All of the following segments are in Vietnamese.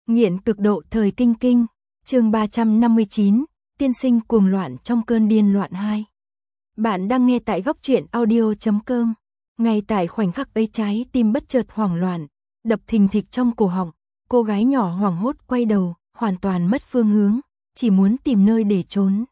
Nghiện cực độ thời kinh kinh, chương 359, tiên sinh cuồng loạn trong cơn điên loạn 2. Bạn đang nghe tại góc truyện audio.com. Ngay tại khoảnh khắc ấy trái tim bất chợt hoảng loạn, đập thình thịch trong cổ họng, cô gái nhỏ hoảng hốt quay đầu, hoàn toàn mất phương hướng, chỉ muốn tìm nơi để trốn.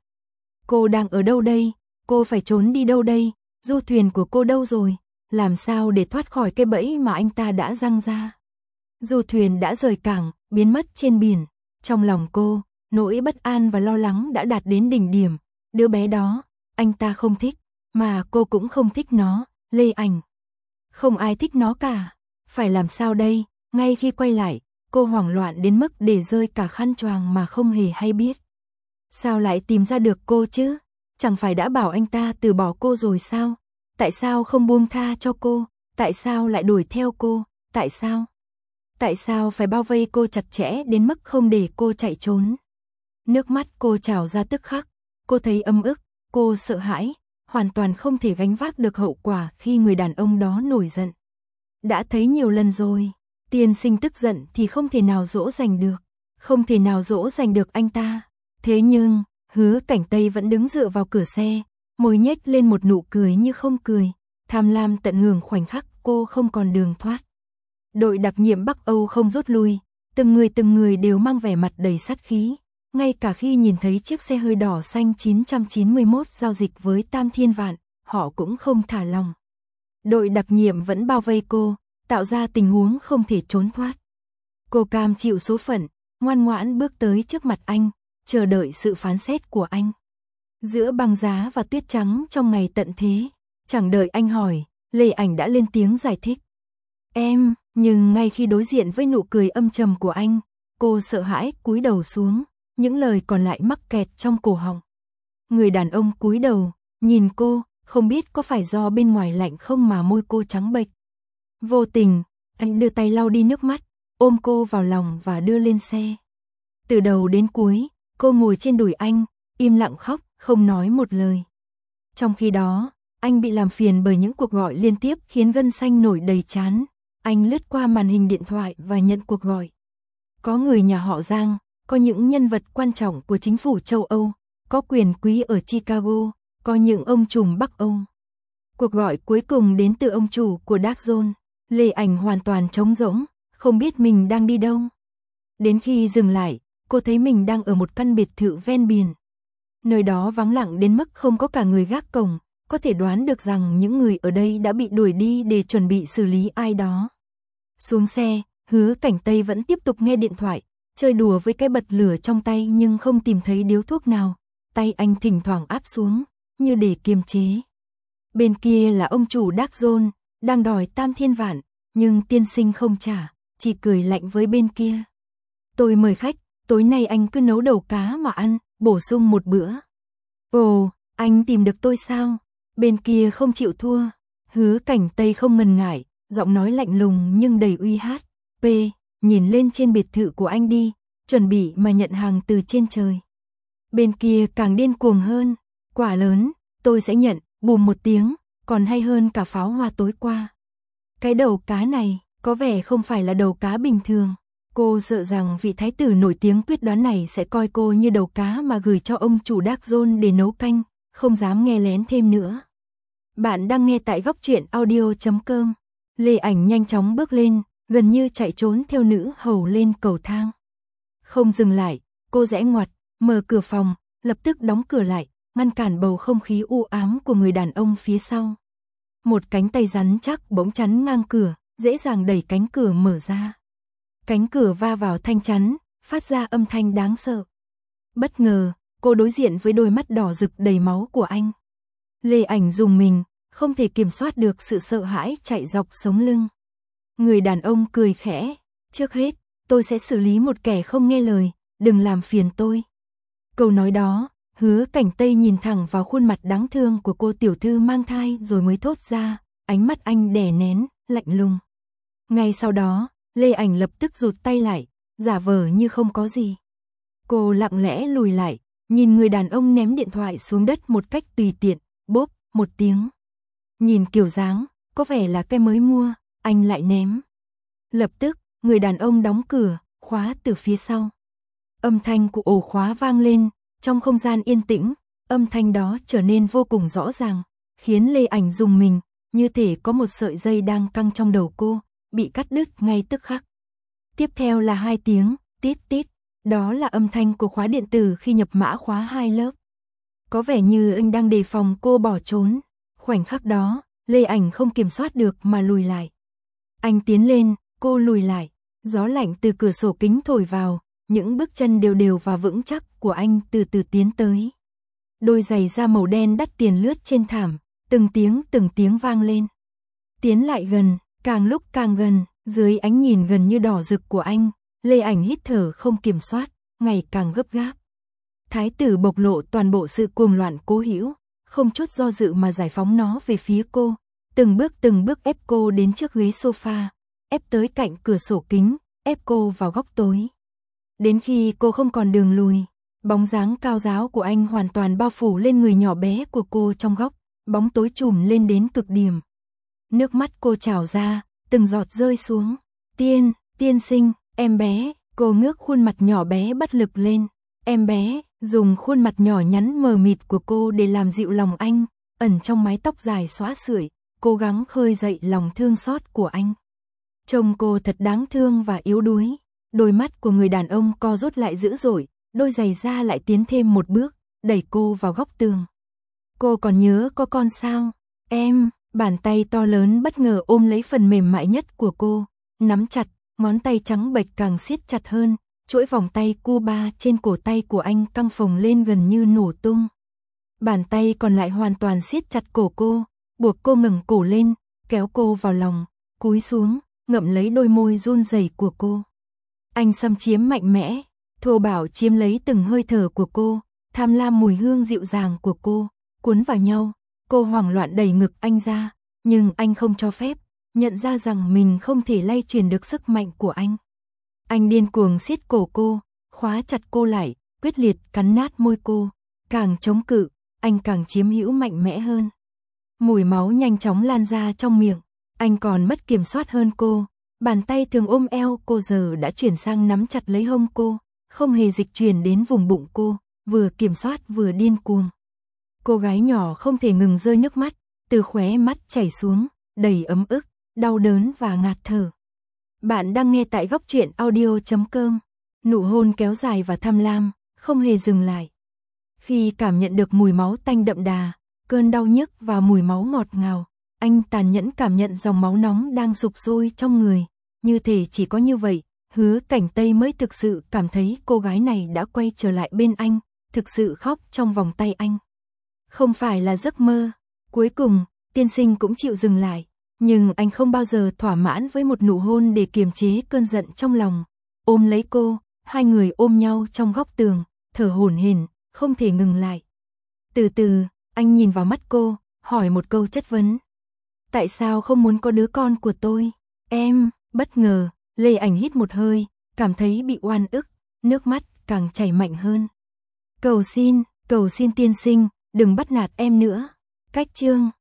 Cô đang ở đâu đây? Cô phải trốn đi đâu đây? Du thuyền của cô đâu rồi? Làm sao để thoát khỏi cái bẫy mà anh ta đã giăng ra? Du thuyền đã rời cảng, biến mất trên biển. Trong lòng cô, nỗi bất an và lo lắng đã đạt đến đỉnh điểm. Đứa bé đó, anh ta không thích, mà cô cũng không thích nó, Lê Ảnh. Không ai thích nó cả. Phải làm sao đây? Ngay khi quay lại, cô hoảng loạn đến mức để rơi cả khăn choàng mà không hề hay biết. Sao lại tìm ra được cô chứ? Chẳng phải đã bảo anh ta từ bỏ cô rồi sao? Tại sao không buông tha cho cô? Tại sao lại đuổi theo cô? Tại sao? Tại sao phải bao vây cô chặt chẽ đến mức không để cô chạy trốn? Nước mắt cô trào ra tức khắc, cô thấy ấm ức, cô sợ hãi, hoàn toàn không thể gánh vác được hậu quả khi người đàn ông đó nổi giận. Đã thấy nhiều lần rồi, tiên sinh tức giận thì không thể nào dỗ dành được, không thể nào dỗ dành được anh ta. Thế nhưng, Hứa Cảnh Tây vẫn đứng dựa vào cửa xe, môi nhếch lên một nụ cười như không cười, tham lam tận hưởng khoảnh khắc cô không còn đường thoát. Đội đặc nhiệm Bắc Âu không rút lui, từng người đều mang vẻ mặt đầy sát khí, ngay cả khi nhìn thấy chiếc xe hơi đỏ xanh 991 giao dịch với Tam Thiên Vạn, họ cũng không thả lòng. Đội đặc nhiệm vẫn bao vây cô, tạo ra tình huống không thể trốn thoát. Cô cam chịu số phận, ngoan ngoãn bước tới trước mặt anh, chờ đợi sự phán xét của anh. Giữa băng giá và tuyết trắng trong ngày tận thế, chẳng đợi anh hỏi, Lê Ảnh đã lên tiếng giải thích. Em, nhưng ngay khi đối diện với nụ cười âm trầm của anh, cô sợ hãi cúi đầu xuống, những lời còn lại mắc kẹt trong cổ họng. Người đàn ông cúi đầu, nhìn cô, không biết có phải do bên ngoài lạnh không mà môi cô trắng bệch. Vô tình, anh đưa tay lau đi nước mắt, ôm cô vào lòng và đưa lên xe. Từ đầu đến cuối, cô ngồi trên đùi anh, im lặng khóc, không nói một lời. Trong khi đó, anh bị làm phiền bởi những cuộc gọi liên tiếp khiến gân xanh nổi đầy trán. Anh lướt qua màn hình điện thoại và nhận cuộc gọi. Có người nhà họ Giang, có những nhân vật quan trọng của chính phủ châu Âu, có quyền quý ở Chicago, có những ông trùm Bắc Âu. Cuộc gọi cuối cùng đến từ ông chủ của Dark Zone. Lê Ảnh hoàn toàn trống rỗng, không biết mình đang đi đâu. Đến khi dừng lại, cô thấy mình đang ở một căn biệt thự ven biển. Nơi đó vắng lặng đến mức không có cả người gác cổng, có thể đoán được rằng những người ở đây đã bị đuổi đi để chuẩn bị xử lý ai đó. Xuống xe, Hứa Cảnh Tây vẫn tiếp tục nghe điện thoại, chơi đùa với cái bật lửa trong tay nhưng không tìm thấy điếu thuốc nào. Tay anh thỉnh thoảng áp xuống, như để kiềm chế. Bên kia là ông chủ Dark Zone, đang đòi Tam Thiên Vạn, nhưng tiên sinh không trả, chỉ cười lạnh với bên kia. Tôi mời khách, tối nay anh cứ nấu đầu cá mà ăn, bổ sung một bữa. Ồ, anh tìm được tôi sao? Bên kia không chịu thua. Hứa Cảnh Tây không ngần ngại, giọng nói lạnh lùng nhưng đầy uy hát. P, nhìn lên trên biệt thự của anh đi, chuẩn bị mà nhận hàng từ trên trời. Bên kia càng điên cuồng hơn. Quả lớn, tôi sẽ nhận, bùm một tiếng, còn hay hơn cả pháo hoa tối qua. Cái đầu cá này, có vẻ không phải là đầu cá bình thường. Cô sợ rằng vị thái tử nổi tiếng quyết đoán này sẽ coi cô như đầu cá mà gửi cho ông chủ Dark Zone để nấu canh, không dám nghe lén thêm nữa. Bạn đang nghe tại góc truyện audio.com. Lê Ảnh nhanh chóng bước lên, gần như chạy trốn theo nữ hầu lên cầu thang. Không dừng lại, cô rẽ ngoặt, mở cửa phòng, lập tức đóng cửa lại, ngăn cản bầu không khí u ám của người đàn ông phía sau. Một cánh tay rắn chắc bỗng chắn ngang cửa, dễ dàng đẩy cánh cửa mở ra. Cánh cửa va vào thanh chắn, phát ra âm thanh đáng sợ. Bất ngờ, cô đối diện với đôi mắt đỏ rực đầy máu của anh. Lê Ảnh rùng mình, không thể kiểm soát được sự sợ hãi chạy dọc sống lưng. Người đàn ông cười khẽ, trước hết, tôi sẽ xử lý một kẻ không nghe lời, đừng làm phiền tôi. Câu nói đó, Hứa Cảnh Tây nhìn thẳng vào khuôn mặt đáng thương của cô tiểu thư mang thai rồi mới thốt ra, ánh mắt anh đè nén, lạnh lùng. Ngay sau đó, Lê Ảnh lập tức rụt tay lại, giả vờ như không có gì. Cô lặng lẽ lùi lại, nhìn người đàn ông ném điện thoại xuống đất một cách tùy tiện, bốp, một tiếng. Nhìn kiểu dáng, có vẻ là cái mới mua, anh lại ném. Lập tức, người đàn ông đóng cửa, khóa từ phía sau. Âm thanh của ổ khóa vang lên, trong không gian yên tĩnh, âm thanh đó trở nên vô cùng rõ ràng, khiến Lê Ảnh rùng mình, như thể có một sợi dây đang căng trong đầu cô, bị cắt đứt ngay tức khắc. Tiếp theo là 2 tiếng, tít tít, đó là âm thanh của khóa điện tử khi nhập mã khóa 2 lớp. Có vẻ như anh đang đề phòng cô bỏ trốn. Khoảnh khắc đó, Lê Ảnh không kiểm soát được mà lùi lại. Anh tiến lên, cô lùi lại, gió lạnh từ cửa sổ kính thổi vào, những bước chân đều đều và vững chắc của anh từ từ tiến tới. Đôi giày da màu đen đắt tiền lướt trên thảm, từng tiếng vang lên. Tiến lại gần, càng lúc càng gần, dưới ánh nhìn gần như đỏ rực của anh, Lê Ảnh hít thở không kiểm soát, ngày càng gấp gáp. Thái tử bộc lộ toàn bộ sự cuồng loạn cố hữu, không chút do dự mà giải phóng nó về phía cô, từng bước ép cô đến trước ghế sofa, ép tới cạnh cửa sổ kính, ép cô vào góc tối. Đến khi cô không còn đường lùi, bóng dáng cao ráo của anh hoàn toàn bao phủ lên người nhỏ bé của cô trong góc, bóng tối trùm lên đến cực điểm. Nước mắt cô trào ra, từng giọt rơi xuống. Tiên sinh, em bé, cô ngước khuôn mặt nhỏ bé bất lực lên. Em bé, dùng khuôn mặt nhỏ nhắn mờ mịt của cô để làm dịu lòng anh, ẩn trong mái tóc dài xõa sưởi, cố gắng khơi dậy lòng thương xót của anh. Trông cô thật đáng thương và yếu đuối, đôi mắt của người đàn ông co rút lại dữ dội, đôi giày da lại tiến thêm một bước, đẩy cô vào góc tường. Cô còn nhớ có con sao? Em, bàn tay to lớn bất ngờ ôm lấy phần mềm mại nhất của cô, nắm chặt, ngón tay trắng bệch càng siết chặt hơn. Chuỗi vòng tay Cuba trên cổ tay của anh căng phồng lên gần như nổ tung. Bàn tay còn lại hoàn toàn siết chặt cổ cô, buộc cô ngẩng cổ lên, kéo cô vào lòng, cúi xuống, ngậm lấy đôi môi run rẩy của cô. Anh xâm chiếm mạnh mẽ, thô bạo chiếm lấy từng hơi thở của cô, tham lam mùi hương dịu dàng của cô, cuốn vào nhau. Cô hoảng loạn đẩy ngực anh ra, nhưng anh không cho phép, nhận ra rằng mình không thể lay truyền được sức mạnh của anh. Anh điên cuồng siết cổ cô, khóa chặt cô lại, quyết liệt cắn nát môi cô, càng chống cự, anh càng chiếm hữu mạnh mẽ hơn. Mùi máu nhanh chóng lan ra trong miệng, anh còn mất kiểm soát hơn cô, bàn tay thường ôm eo cô giờ đã chuyển sang nắm chặt lấy hông cô, không hề dịch chuyển đến vùng bụng cô, vừa kiểm soát vừa điên cuồng. Cô gái nhỏ không thể ngừng rơi nước mắt, từ khóe mắt chảy xuống, đầy ấm ức, đau đớn và ngạt thở. Bạn đang nghe tại góc truyện audio.com. Nụ hôn kéo dài và tham lam, không hề dừng lại. Khi cảm nhận được mùi máu tanh đậm đà, cơn đau nhức và mùi máu ngọt ngào, anh tàn nhẫn cảm nhận dòng máu nóng đang sục sôi trong người. Như thể chỉ có như vậy, Hứa Cảnh Tây mới thực sự cảm thấy cô gái này đã quay trở lại bên anh, thực sự khóc trong vòng tay anh. Không phải là giấc mơ. Cuối cùng, tiên sinh cũng chịu dừng lại. Nhưng anh không bao giờ thỏa mãn với một nụ hôn để kiềm chế cơn giận trong lòng. Ôm lấy cô, hai người ôm nhau trong góc tường, thở hổn hển, không thể ngừng lại. Từ từ, anh nhìn vào mắt cô, hỏi một câu chất vấn. Tại sao không muốn có đứa con của tôi? Em, bất ngờ, Lê Ảnh hít một hơi, cảm thấy bị oan ức, nước mắt càng chảy mạnh hơn. Cầu xin tiên sinh, đừng bắt nạt em nữa. Cách chương